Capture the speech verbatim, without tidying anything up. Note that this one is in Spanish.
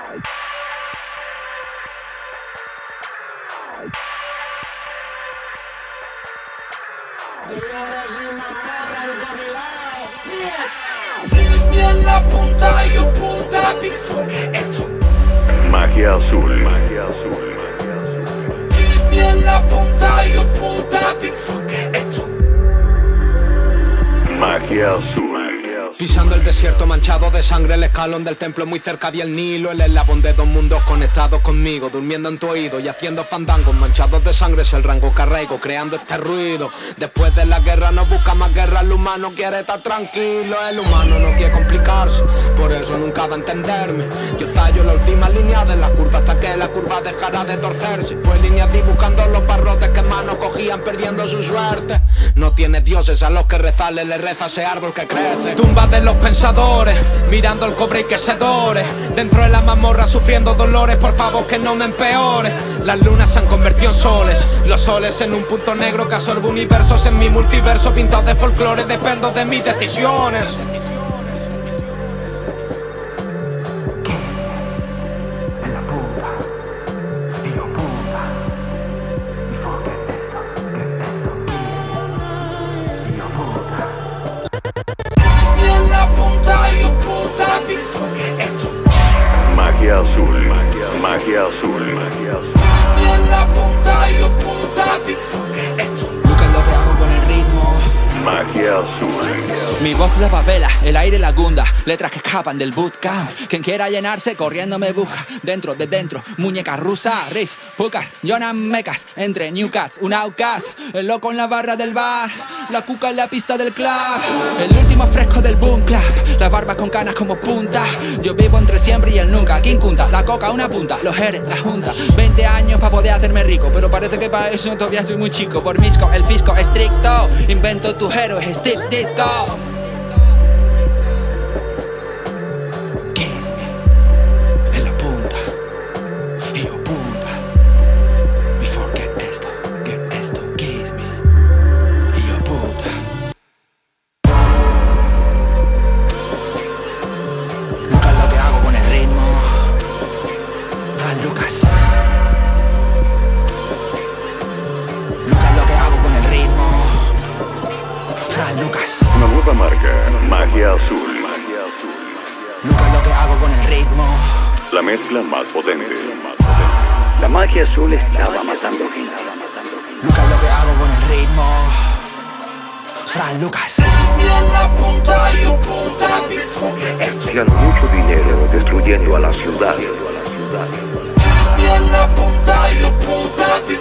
En la punta y punta Bigfoot, esto. Magia azul, magia azul, magia azul. En la punta y punta Bigfoot, esto. Magia azul. Pisando el desierto manchado de sangre, el escalón del templo muy cerca del Nilo, el eslabón de dos mundos conectados conmigo, durmiendo en tu oído y haciendo fandangos manchados de sangre, es el rango que arraigo, creando este ruido. Después de la guerra no busca más guerra, el humano quiere estar tranquilo, el humano no quiere complicarse, por eso nunca va a entenderme. Yo tallo la última línea de la curva hasta que la curva dejará de torcerse. Fue línea D buscando los barrotes que manos cogían perdiendo su suerte. No tiene dioses a los que rezarle, le reza ese árbol que crece. Tumba de los pensadores, mirando el cobre y que se dore. Dentro de la mazmorra sufriendo dolores, por favor que no me empeore. Las lunas se han convertido en soles, los soles en un punto negro que absorbe universos en mi multiverso pintado de folclore. Dependo de mis decisiones. Magia azul, magia, magia azul, magia azul. En la punta y punta Bigfoot, esto. Lucas lo que hago con el ritmo. Magia azul. Mi voz la papela, el aire la gunda, letras que escapan del bootcamp. Quien quiera llenarse corriendo me busca. Dentro de dentro, muñeca rusa, riff, pucas, Jonan Mecas. Entre New Cats, un outcast, el loco en la barra del bar, la cuca en la pista del club. El último fresco del boom clap, la barba con canas como punta. Yo vivo entre siempre y el nunca. ¿Quién junta? La coca una punta, los eres, la junta. Veinte años para poder hacerme rico, pero parece que para eso todavía soy muy chico. Por misco, el fisco estricto, invento tus héroes, stick disco. Kiss me, en la punta, hijo puta. Before get esto, get esto, kiss me, hijo puta. Lucas lo que hago con el ritmo. Fran Lucas. Lucas lo que hago con el ritmo. Fran Lucas. Una nueva marca, magia azul, magia azul. Lucas lo que hago con el ritmo. La mezcla más potente. La magia azul estaba matando gente. Lucas lo que hago con el ritmo. Fran Lucas. En la punta y punta Bigfoot, esto. Hacían mucho dinero destruyendo a la ciudad. En la punta y punta Bigfoot.